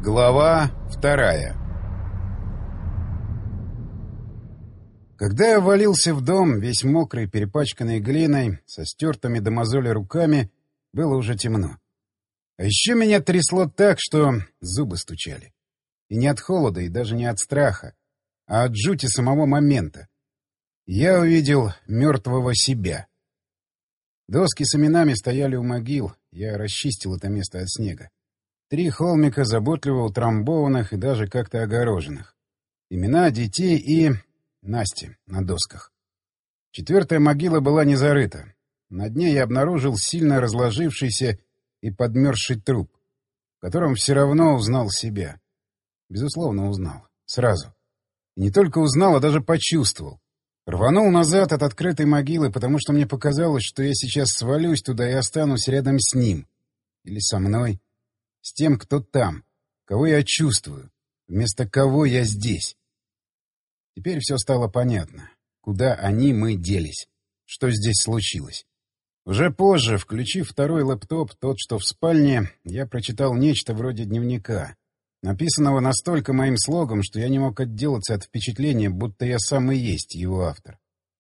Глава 2. Когда я валился в дом, весь мокрый, перепачканный глиной, со стертыми до мозоли руками, было уже темно. А еще меня трясло так, что зубы стучали. И не от холода, и даже не от страха, а от жути самого момента. Я увидел мертвого себя. Доски с именами стояли у могил, я расчистил это место от снега. 3 холмика заботливо утрамбованных и даже как-то огороженных. Имена детей и... Насти на досках. 4-я могила была не зарыта. На дне я обнаружил сильно разложившийся и подмерзший труп, в котором все равно узнал себя. Безусловно, узнал. Сразу. И не только узнал, а даже почувствовал. Рванул назад от открытой могилы, потому что мне показалось, что я сейчас свалюсь туда и останусь рядом с ним. Или со мной. С тем, кто там, кого я чувствую, вместо кого я здесь. Теперь все стало понятно. Куда мы делись? Что здесь случилось? Уже позже, включив второй лэптоп, тот, что в спальне, я прочитал нечто вроде дневника, написанного настолько моим слогом, что я не мог отделаться от впечатления, будто я сам и есть его автор.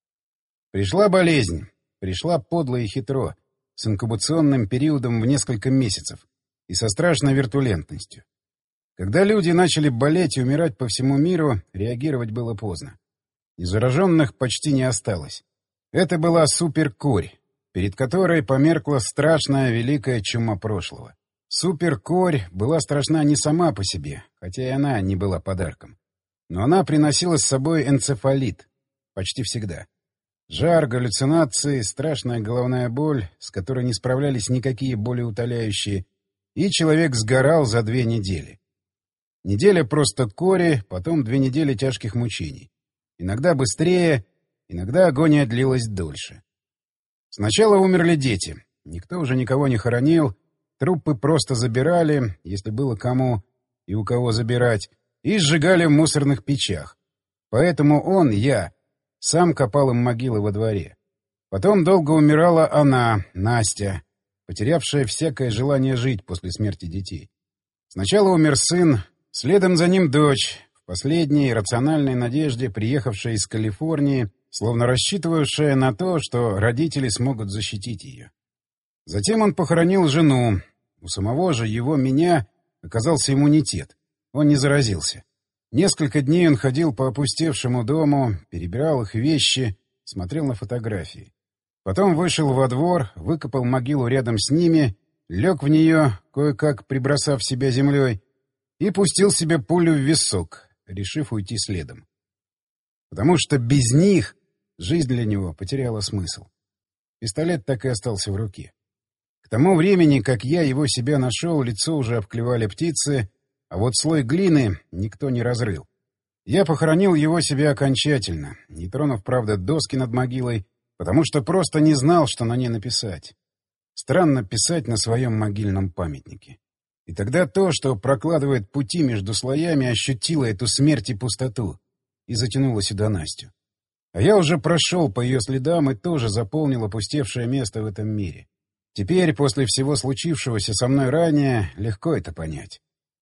Пришла болезнь. Пришла подло и хитро, с инкубационным периодом в несколько месяцев и со страшной виртулентностью. Когда люди начали болеть и умирать по всему миру, реагировать было поздно. Незараженных почти не осталось. Это была суперкорь, перед которой померкла страшная великая чума прошлого. Суперкорь была страшна не сама по себе, хотя и она не была подарком. Но она приносила с собой энцефалит. Почти всегда. Жар, галлюцинации, страшная головная боль, с которой не справлялись никакие болеутоляющие, и человек сгорал за 2 недели. Неделя просто кори, потом 2 недели тяжких мучений. Иногда быстрее, иногда агония длилась дольше. Сначала умерли дети. Никто уже никого не хоронил. Трупы просто забирали, если было кому и у кого забирать, и сжигали в мусорных печах. Поэтому я, сам копал им могилы во дворе. Потом долго умирала она, Настя, потерявшая всякое желание жить после смерти детей. Сначала умер сын, следом за ним дочь, в последней рациональной надежде, приехавшая из Калифорнии, словно рассчитывавшая на то, что родители смогут защитить ее. Затем он похоронил жену. У самого же меня оказался иммунитет. Он не заразился. Несколько дней он ходил по опустевшему дому, перебирал их вещи, смотрел на фотографии. Потом вышел во двор, выкопал могилу рядом с ними, лег в нее, кое-как прибросав себя землей, и пустил себе пулю в висок, решив уйти следом. Потому что без них жизнь для него потеряла смысл. Пистолет так и остался в руке. К тому времени, как я его себя нашел, лицо уже обклевали птицы, а вот слой глины никто не разрыл. Я похоронил его себе окончательно, не тронув, правда, доски над могилой, потому что просто не знал, что на ней написать. Странно писать на своем могильном памятнике. И тогда то, что прокладывает пути между слоями, ощутило эту смерть и пустоту и затянуло сюда Настю. А я уже прошел по ее следам и тоже заполнил опустевшее место в этом мире. Теперь, после всего случившегося со мной ранее, легко это понять.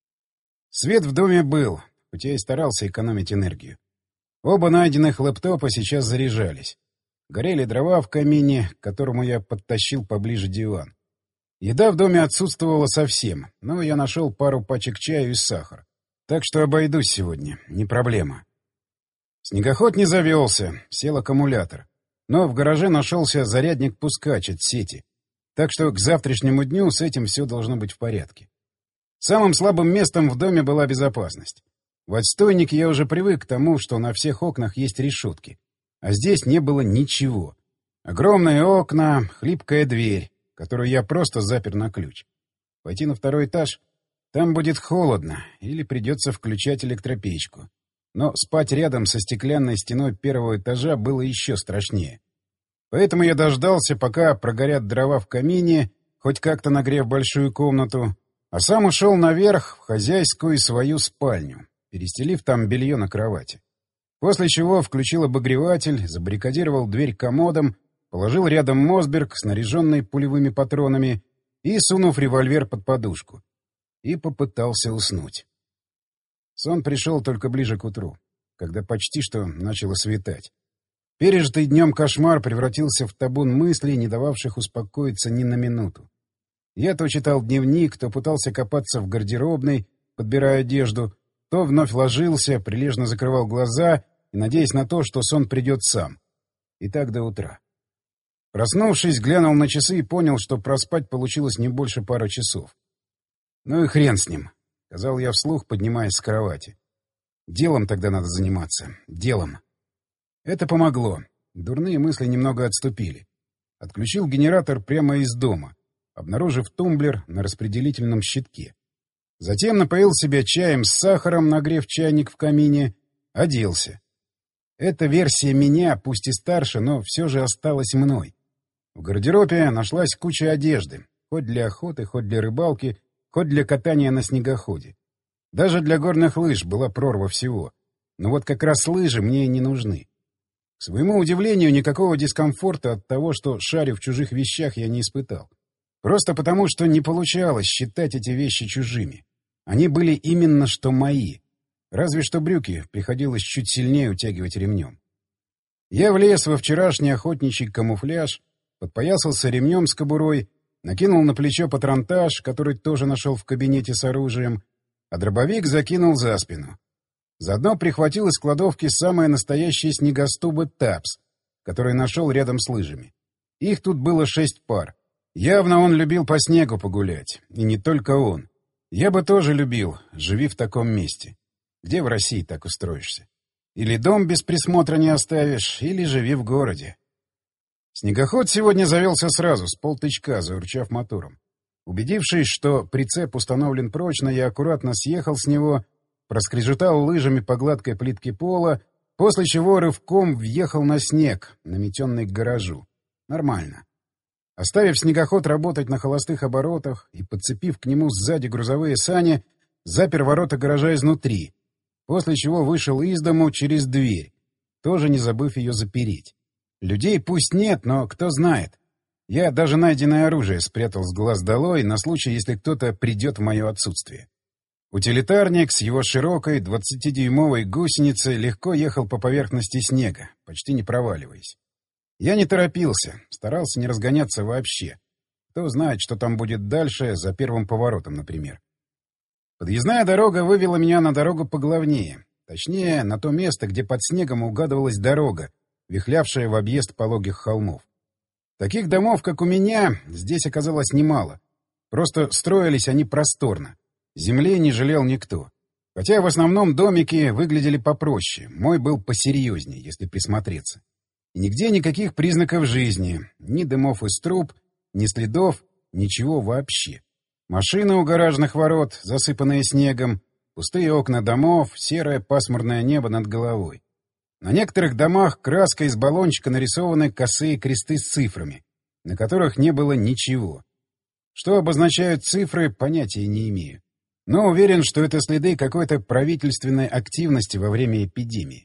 Свет в доме был, хоть я и старался экономить энергию. Оба найденных лэптопа сейчас заряжались. Горели дрова в камине, к которому я подтащил поближе диван. Еда в доме отсутствовала совсем, но я нашел пару пачек чая и сахар. Так что обойдусь сегодня, не проблема. Снегоход не завелся, сел аккумулятор. Но в гараже нашелся зарядник-пускач от сети. Так что к завтрашнему дню с этим все должно быть в порядке. Самым слабым местом в доме была безопасность. В отстойнике я уже привык к тому, что на всех окнах есть решетки. А здесь не было ничего. Огромные окна, хлипкая дверь, которую я просто запер на ключ. Пойти на 2-й этаж? Там будет холодно, или придется включать электропечку. Но спать рядом со стеклянной стеной 1-го этажа было еще страшнее. Поэтому я дождался, пока прогорят дрова в камине, хоть как-то нагрев большую комнату, а сам ушел наверх в хозяйскую свою спальню, перестелив там белье на кровати. После чего включил обогреватель, забаррикадировал дверь комодом, положил рядом Мосберг, снаряженный пулевыми патронами, и сунув револьвер под подушку. И попытался уснуть. Сон пришел только ближе к утру, когда почти что начало светать. Пережитый днем кошмар превратился в табун мыслей, не дававших успокоиться ни на минуту. Я то читал дневник, то пытался копаться в гардеробной, подбирая одежду, то вновь ложился, прилежно закрывал глаза и надеясь на то, что сон придет сам. И так до утра. Проснувшись, глянул на часы и понял, что проспать получилось не больше пары часов. «Ну и хрен с ним», — сказал я вслух, поднимаясь с кровати. «Делом тогда надо заниматься. Делом». Это помогло. Дурные мысли немного отступили. Отключил генератор прямо из дома, обнаружив тумблер на распределительном щитке. Затем напоил себя чаем с сахаром, нагрев чайник в камине, оделся. Эта версия меня, пусть и старше, но все же осталась мной. В гардеробе нашлась куча одежды, хоть для охоты, хоть для рыбалки, хоть для катания на снегоходе. Даже для горных лыж была прорва всего. Но вот как раз лыжи мне не нужны. К своему удивлению, никакого дискомфорта от того, что шарю в чужих вещах, я не испытал. Просто потому, что не получалось считать эти вещи чужими. Они были именно что мои. Разве что брюки приходилось чуть сильнее утягивать ремнем. Я влез во вчерашний охотничий камуфляж, подпоясался ремнем с кобурой, накинул на плечо патронтаж, который тоже нашел в кабинете с оружием, а дробовик закинул за спину. Заодно прихватил из кладовки самые настоящие снегоступы ТАПС, которые нашел рядом с лыжами. Их тут было 6 пар. Явно он любил по снегу погулять. И не только он. Я бы тоже любил, живи в таком месте. Где в России так устроишься? Или дом без присмотра не оставишь, или живи в городе. Снегоход сегодня завелся сразу, с полтычка, заурчав мотором. Убедившись, что прицеп установлен прочно, я аккуратно съехал с него, проскрежетал лыжами по гладкой плитке пола, после чего рывком въехал на снег, наметенный к гаражу. Нормально. Оставив снегоход работать на холостых оборотах и подцепив к нему сзади грузовые сани, запер ворота гаража изнутри, после чего вышел из дому через дверь, тоже не забыв ее запереть. Людей пусть нет, но кто знает. Я даже найденное оружие спрятал с глаз долой на случай, если кто-то придет в мое отсутствие. Утилитарник с его широкой 20-дюймовой гусеницей легко ехал по поверхности снега, почти не проваливаясь. Я не торопился, старался не разгоняться вообще. Кто знает, что там будет дальше, за первым поворотом, например. Подъездная дорога вывела меня на дорогу поглавнее. Точнее, на то место, где под снегом угадывалась дорога, вихлявшая в объезд пологих холмов. Таких домов, как у меня, здесь оказалось немало. Просто строились они просторно. Земли не жалел никто. Хотя в основном домики выглядели попроще. Мой был посерьезнее, если присмотреться. И нигде никаких признаков жизни. Ни дымов из труб, ни следов, ничего вообще. Машины у гаражных ворот, засыпанные снегом, пустые окна домов, серое пасмурное небо над головой. На некоторых домах краской из баллончика нарисованы косые кресты с цифрами, на которых не было ничего. Что обозначают цифры, понятия не имею. Но уверен, что это следы какой-то правительственной активности во время эпидемии.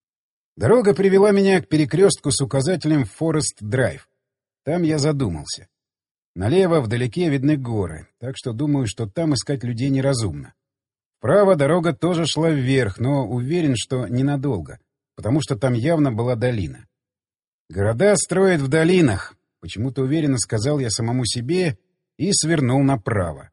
Дорога привела меня к перекрестку с указателем «Форест Драйв». Там я задумался. Налево вдалеке видны горы, так что думаю, что там искать людей неразумно. Вправо дорога тоже шла вверх, но уверен, что ненадолго, потому что там явно была долина. «Города строят в долинах», — почему-то уверенно сказал я самому себе и свернул направо.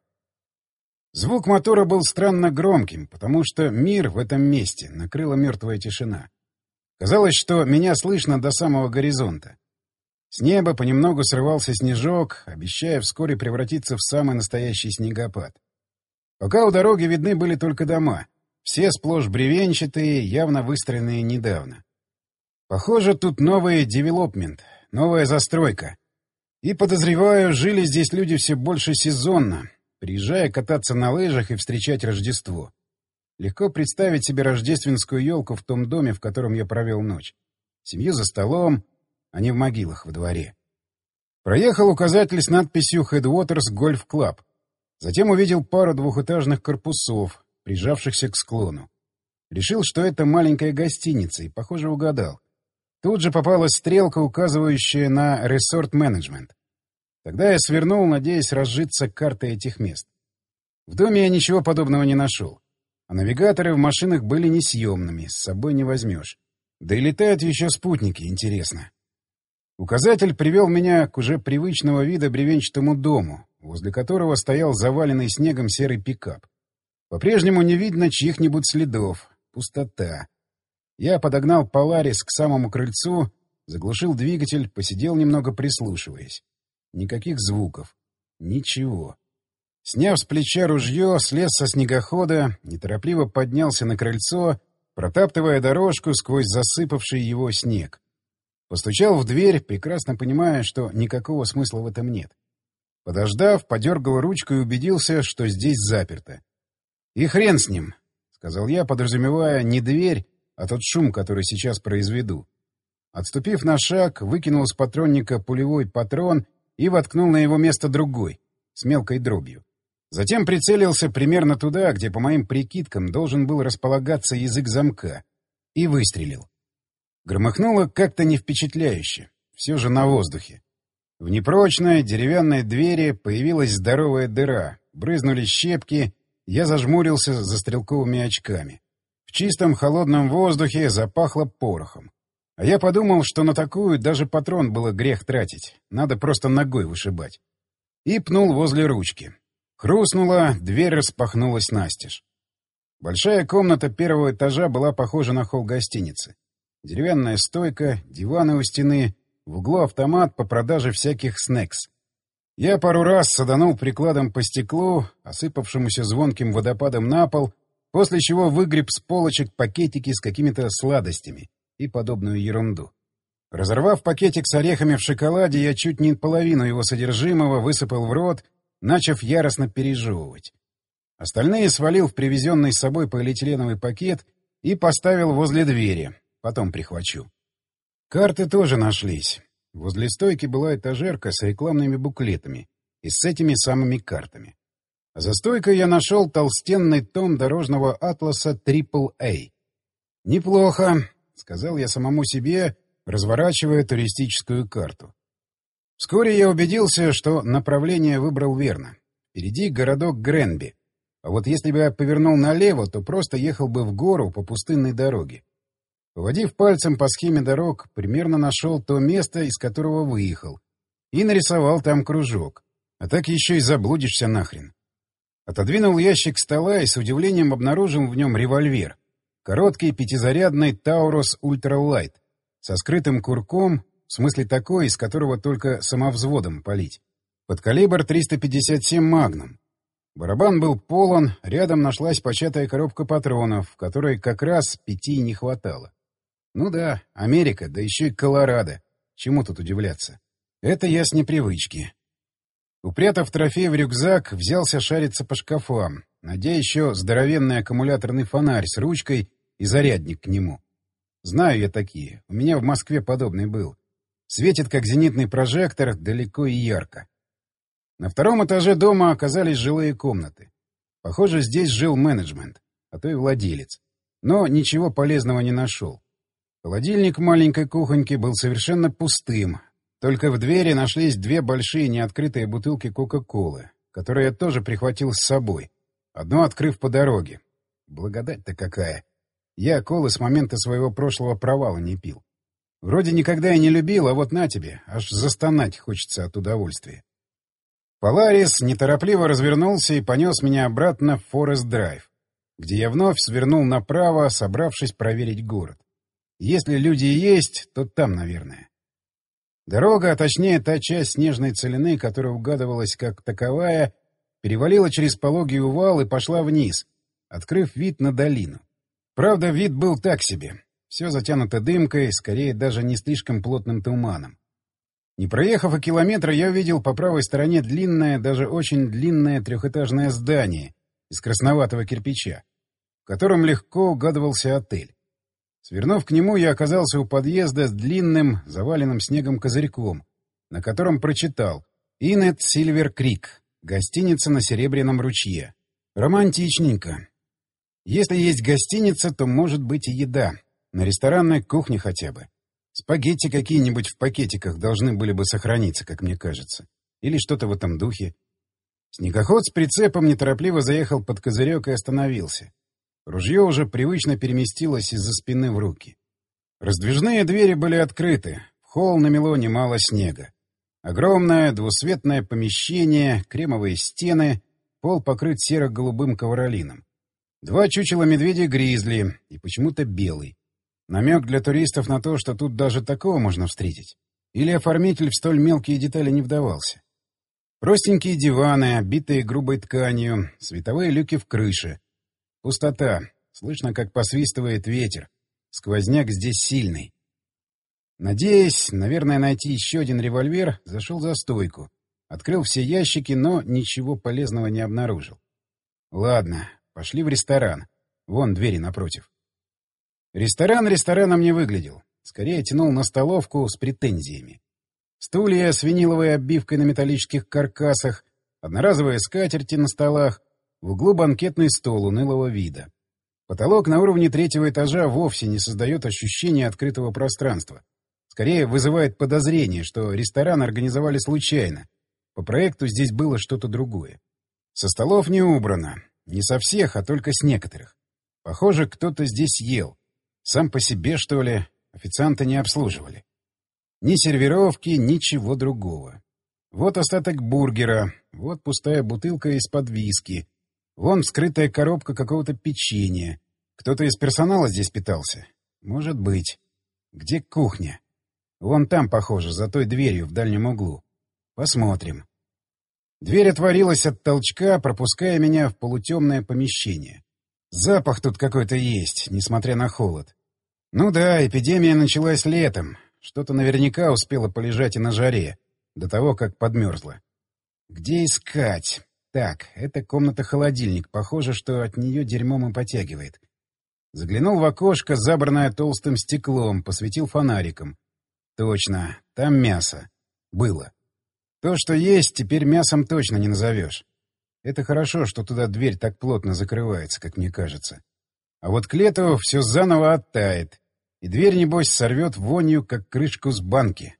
Звук мотора был странно громким, потому что мир в этом месте накрыла мертвая тишина. Казалось, что меня слышно до самого горизонта. С неба понемногу срывался снежок, обещая вскоре превратиться в самый настоящий снегопад. Пока у дороги видны были только дома, все сплошь бревенчатые, явно выстроенные недавно. Похоже, тут новый девелопмент, новая застройка. И, подозреваю, жили здесь люди все больше сезонно, приезжая кататься на лыжах и встречать Рождество. Легко представить себе рождественскую елку в том доме, в котором я провел ночь. Семью за столом, а не в могилах во дворе. Проехал указатель с надписью «Headwaters Golf Club». Затем увидел пару двухэтажных корпусов, прижавшихся к склону. Решил, что это маленькая гостиница, и, похоже, угадал. Тут же попалась стрелка, указывающая на Resort Management. Тогда я свернул, надеясь разжиться картой этих мест. В доме я ничего подобного не нашел. А навигаторы в машинах были несъемными, с собой не возьмешь. Да и летают еще спутники, интересно. Указатель привел меня к уже привычного вида бревенчатому дому, возле которого стоял заваленный снегом серый пикап. По-прежнему не видно чьих-нибудь следов. Пустота. Я подогнал Polaris к самому крыльцу, заглушил двигатель, посидел немного, прислушиваясь. Никаких звуков. Ничего. Сняв с плеча ружье, слез со снегохода, неторопливо поднялся на крыльцо, протаптывая дорожку сквозь засыпавший его снег. Постучал в дверь, прекрасно понимая, что никакого смысла в этом нет. Подождав, подергал ручку и убедился, что здесь заперто. «И хрен с ним», — сказал я, подразумевая не дверь, а тот шум, который сейчас произведу. Отступив на шаг, выкинул с патронника пулевой патрон и воткнул на его место другой, с мелкой дробью. Затем прицелился примерно туда, где, по моим прикидкам, должен был располагаться язык замка, и выстрелил. Громыхнуло как-то не впечатляюще, все же на воздухе. В непрочной деревянной двери появилась здоровая дыра, брызнули щепки, я зажмурился за стрелковыми очками. В чистом холодном воздухе запахло порохом. А я подумал, что на такую даже патрон было грех тратить, надо просто ногой вышибать. И пнул возле ручки. Хрустнуло, дверь распахнулась настежь. Большая комната первого этажа была похожа на холл гостиницы. Деревянная стойка, диваны у стены, в углу автомат по продаже всяких снэкс. Я пару раз саданул прикладом по стеклу, осыпавшемуся звонким водопадом на пол, после чего выгреб с полочек пакетики с какими-то сладостями и подобную ерунду. Разорвав пакетик с орехами в шоколаде, я чуть не половину его содержимого высыпал в рот, начав яростно пережевывать. Остальные свалил в привезенный с собой полиэтиленовый пакет и поставил возле двери, потом прихвачу. Карты тоже нашлись. Возле стойки была этажерка с рекламными буклетами и с этими самыми картами. А за стойкой я нашел толстенный том дорожного атласа AAA. «Неплохо», — сказал я самому себе, разворачивая туристическую карту. Вскоре я убедился, что направление выбрал верно. Впереди городок Гренби. А вот если бы я повернул налево, то просто ехал бы в гору по пустынной дороге. Поводив пальцем по схеме дорог, примерно нашел то место, из которого выехал, и нарисовал там кружок. А так еще и заблудишься нахрен. Отодвинул ящик стола и с удивлением обнаружил в нем револьвер. Короткий пятизарядный Taurus Ultralight со скрытым курком, в смысле такой, из которого только самовзводом палить. Под калибр 357 «Магнум». Барабан был полон, рядом нашлась початая коробка патронов, в которой как раз 5 не хватало. Ну да, Америка, да еще и Колорадо. Чему тут удивляться? Это я с непривычки. Упрятав трофей в рюкзак, взялся шариться по шкафам, найдя еще здоровенный аккумуляторный фонарь с ручкой и зарядник к нему. Знаю я такие, у меня в Москве подобный был. Светит, как зенитный прожектор, далеко и ярко. На втором этаже дома оказались жилые комнаты. Похоже, здесь жил менеджмент, а то и владелец. Но ничего полезного не нашел. Холодильник в маленькой кухоньке был совершенно пустым. Только в двери нашлись 2 большие неоткрытые бутылки Кока-Колы, которые я тоже прихватил с собой, одну открыв по дороге. Благодать-то какая! Я колы с момента своего прошлого провала не пил. Вроде никогда и не любил, а вот на тебе, аж застонать хочется от удовольствия. Polaris неторопливо развернулся и понес меня обратно в Форест-Драйв, где я вновь свернул направо, собравшись проверить город. Если люди и есть, то там, наверное. Дорога, а точнее та часть снежной целины, которая угадывалась как таковая, перевалила через пологий увал и пошла вниз, открыв вид на долину. Правда, вид был так себе. Все затянуто дымкой, скорее даже не слишком плотным туманом. Не проехав и километра, я увидел по правой стороне длинное, даже очень длинное трехэтажное здание из красноватого кирпича, в котором легко угадывался отель. Свернув к нему, я оказался у подъезда с длинным, заваленным снегом козырьком, на котором прочитал «Инет Сильвер Крик», гостиница на Серебряном ручье. Романтичненько. Если есть гостиница, то может быть и еда. На ресторанной кухне хотя бы. Спагетти какие-нибудь в пакетиках должны были бы сохраниться, как мне кажется. Или что-то в этом духе. Снегоход с прицепом неторопливо заехал под козырек и остановился. Ружье уже привычно переместилось из-за спины в руки. Раздвижные двери были открыты. В холл намело немало снега. Огромное двусветное помещение, кремовые стены, пол покрыт серо-голубым ковролином. 2 чучела медведя-гризли и почему-то белый. Намек для туристов на то, что тут даже такого можно встретить. Или оформитель в столь мелкие детали не вдавался. Простенькие диваны, обитые грубой тканью, световые люки в крыше. Пустота. Слышно, как посвистывает ветер. Сквозняк здесь сильный. Надеясь, наверное, найти еще один револьвер, зашел за стойку. Открыл все ящики, но ничего полезного не обнаружил. Ладно, пошли в ресторан. Вон двери напротив. Ресторан рестораном не выглядел. Скорее тянул на столовку с претензиями. Стулья с виниловой обивкой на металлических каркасах, одноразовые скатерти на столах, в углу банкетный стол унылого вида. Потолок на уровне 3-го этажа вовсе не создает ощущения открытого пространства. Скорее вызывает подозрение, что ресторан организовали случайно. По проекту здесь было что-то другое. Со столов не убрано. Не со всех, а только с некоторых. Похоже, кто-то здесь ел. Сам по себе, что ли, официанты не обслуживали. Ни сервировки, ничего другого. Вот остаток бургера, вот пустая бутылка из-под виски, вон вскрытая коробка какого-то печенья. Кто-то из персонала здесь питался? Может быть. Где кухня? Вон там, похоже, за той дверью в дальнем углу. Посмотрим. Дверь отворилась от толчка, пропуская меня в полутемное помещение. Запах тут какой-то есть, несмотря на холод. Ну да, эпидемия началась летом. Что-то наверняка успело полежать и на жаре, до того, как подмерзло. Где искать? Так, это комната-холодильник. Похоже, что от нее дерьмом и потягивает. Заглянул в окошко, забранное толстым стеклом, посветил фонариком. Точно, там мясо. Было. То, что есть, теперь мясом точно не назовешь. Это хорошо, что туда дверь так плотно закрывается, как мне кажется. А вот к лету все заново оттает, и дверь, небось, сорвет вонью, как крышку с банки.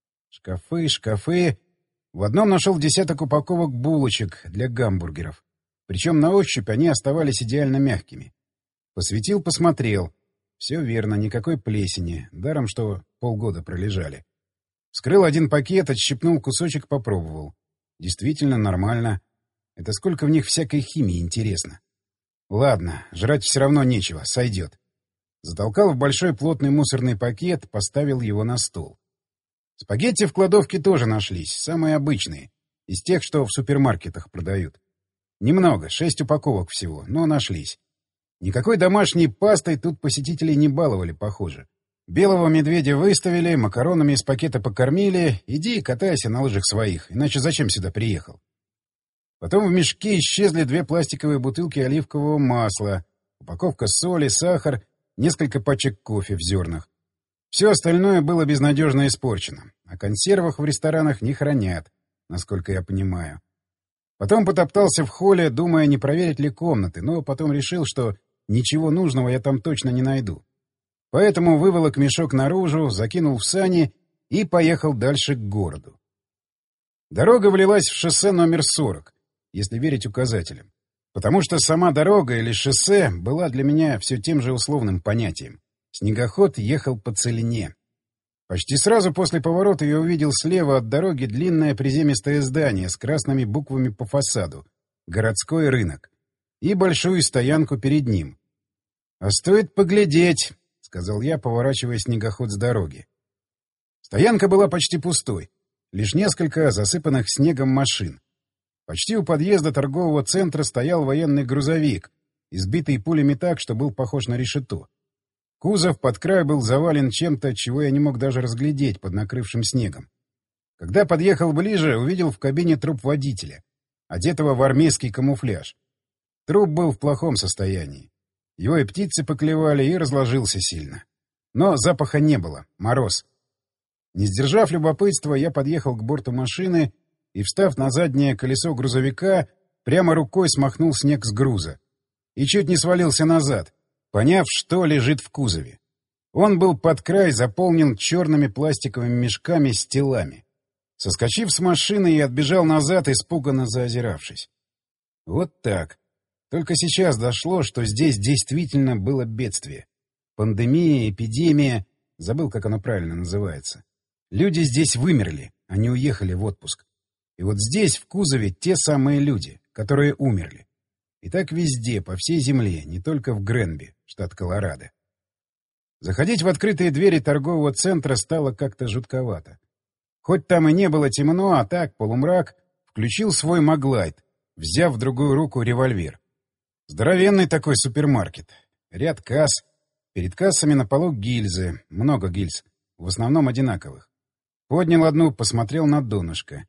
Шкафы, шкафы. В одном нашел десяток упаковок булочек для гамбургеров. Причем на ощупь они оставались идеально мягкими. Посветил, посмотрел. Все верно, никакой плесени, даром что полгода пролежали. Вскрыл один пакет, отщипнул кусочек, попробовал. Действительно нормально. Это сколько в них всякой химии, интересно. Ладно, жрать все равно нечего, сойдет. Затолкал в большой плотный мусорный пакет, поставил его на стол. Спагетти в кладовке тоже нашлись, самые обычные, из тех, что в супермаркетах продают. Немного, 6 упаковок всего, но нашлись. Никакой домашней пастой тут посетителей не баловали, похоже. Белого медведя выставили, макаронами из пакета покормили. Иди катайся на лыжах своих, иначе зачем сюда приехал? Потом в мешке исчезли 2 пластиковые бутылки оливкового масла, упаковка соли, сахар, несколько пачек кофе в зернах. Все остальное было безнадежно испорчено. О консервах в ресторанах не хранят, насколько я понимаю. Потом потоптался в холле, думая, не проверить ли комнаты, но потом решил, что ничего нужного я там точно не найду. Поэтому выволок мешок наружу, закинул в сани и поехал дальше к городу. Дорога влилась в шоссе номер 40, если верить указателям. Потому что сама дорога или шоссе была для меня все тем же условным понятием. Снегоход ехал по целине. Почти сразу после поворота я увидел слева от дороги длинное приземистое здание с красными буквами по фасаду «Городской рынок» и большую стоянку перед ним. «А стоит поглядеть», — сказал я, поворачивая снегоход с дороги. Стоянка была почти пустой, лишь несколько засыпанных снегом машин. Почти у подъезда торгового центра стоял военный грузовик, избитый пулями так, что был похож на решето. Кузов под край был завален чем-то, чего я не мог даже разглядеть под накрывшим снегом. Когда подъехал ближе, увидел в кабине труп водителя, одетого в армейский камуфляж. Труп был в плохом состоянии. Его и птицы поклевали, и разложился сильно. Но запаха не было, мороз. Не сдержав любопытства, я подъехал к борту машины и, встав на заднее колесо грузовика, прямо рукой смахнул снег с груза. И чуть не свалился назад, поняв, что лежит в кузове. Он был под край заполнен черными пластиковыми мешками с телами. Соскочив с машины, я отбежал назад, испуганно заозиравшись. Вот так. Только сейчас дошло, что здесь действительно было бедствие. Пандемия, эпидемия, забыл, как оно правильно называется. Люди здесь вымерли, они уехали в отпуск. И вот здесь, в кузове, те самые люди, которые умерли. И так везде, по всей земле, не только в Гренби, штат Колорадо. Заходить в открытые двери торгового центра стало как-то жутковато. Хоть там и не было темно, а так, полумрак, включил свой Маглайт, взяв в другую руку револьвер. Здоровенный такой супермаркет. Ряд касс. Перед кассами на полу гильзы. Много гильз. В основном одинаковых. Поднял одну, посмотрел на донышко.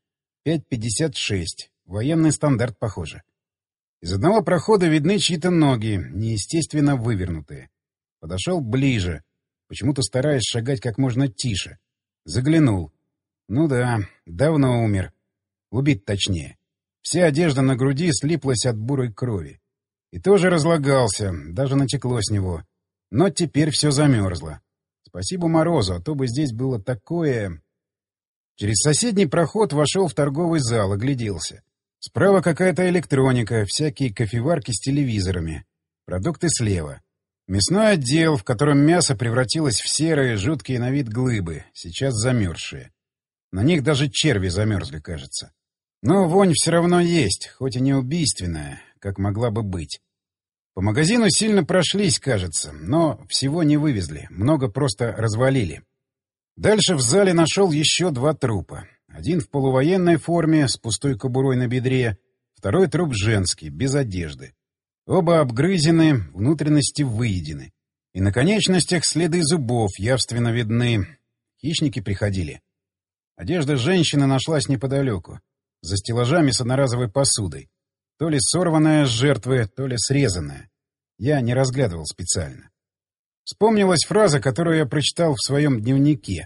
5,56. Военный стандарт, похоже. Из одного прохода видны чьи-то ноги, неестественно вывернутые. Подошел ближе, почему-то стараясь шагать как можно тише. Заглянул. Ну да, давно умер. Убит точнее. Вся одежда на груди слиплась от бурой крови. И тоже разлагался, даже натекло с него. Но теперь все замерзло. Спасибо морозу, а то бы здесь было такое... Через соседний проход вошел в торговый зал, огляделся. Справа какая-то электроника, всякие кофеварки с телевизорами. Продукты слева. Мясной отдел, в котором мясо превратилось в серые, жуткие на вид глыбы, сейчас замерзшие. На них даже черви замерзли, кажется. Но вонь все равно есть, хоть и не убийственная, как могла бы быть. По магазину сильно прошлись, кажется, но всего не вывезли, много просто развалили. Дальше в зале нашел еще 2 трупа. Один в полувоенной форме, с пустой кобурой на бедре, второй труп женский, без одежды. Оба обгрызены, внутренности выедены. И на конечностях следы зубов явственно видны. Хищники приходили. Одежда женщины нашлась неподалеку, за стеллажами с одноразовой посудой. То ли сорванная с жертвы, то ли срезанная. Я не разглядывал специально. Вспомнилась фраза, которую я прочитал в своем дневнике.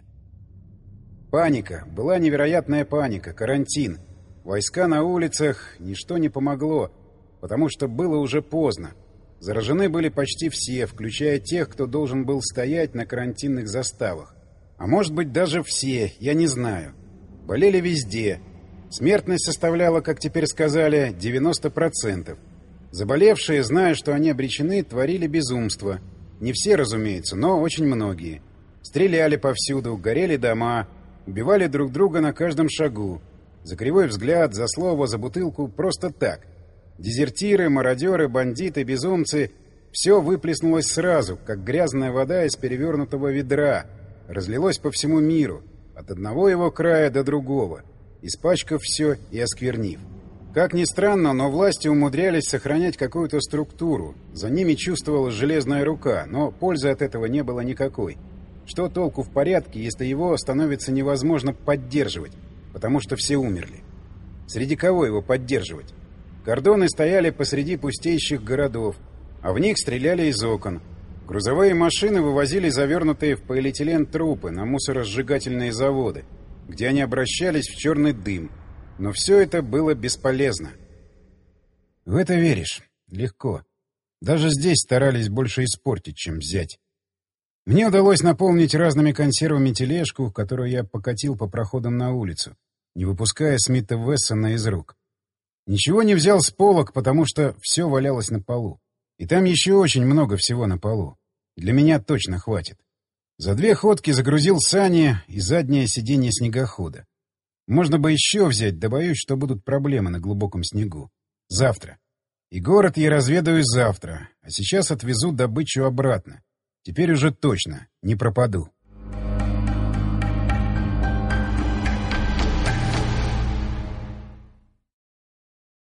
Паника. Была невероятная паника. Карантин. Войска на улицах. Ничто не помогло, потому что было уже поздно. Заражены были почти все, включая тех, кто должен был стоять на карантинных заставах. А может быть, даже все, я не знаю. Болели везде. Смертность составляла, как теперь сказали, 90%. Заболевшие, зная, что они обречены, творили безумство. Не все, разумеется, но очень многие. Стреляли повсюду, горели дома, убивали друг друга на каждом шагу. За кривой взгляд, за слово, за бутылку, просто так. Дезертиры, мародеры, бандиты, безумцы — все выплеснулось сразу, как грязная вода из перевернутого ведра. Разлилось по всему миру, от одного его края до другого, испачкав все и осквернив. Как ни странно, но власти умудрялись сохранять какую-то структуру. За ними чувствовалась железная рука, но пользы от этого не было никакой. Что толку в порядке, если его становится невозможно поддерживать, потому что все умерли? Среди кого его поддерживать? Кордоны стояли посреди пустеющих городов, а в них стреляли из окон. Грузовые машины вывозили завернутые в полиэтилен трупы на мусоросжигательные заводы, где они обращались в черный дым. Но все это было бесполезно. В это веришь? Легко. Даже здесь старались больше испортить, чем взять. Мне удалось наполнить разными консервами тележку, которую я покатил по проходам на улицу, не выпуская Смита Вессона из рук. Ничего не взял с полок, потому что все валялось на полу. И там еще очень много всего на полу. Для меня точно хватит. За 2 ходки загрузил сани и заднее сиденье снегохода. Можно бы еще взять, да боюсь, что будут проблемы на глубоком снегу. Завтра. И город я разведаю завтра, а сейчас отвезу добычу обратно. Теперь уже точно не пропаду.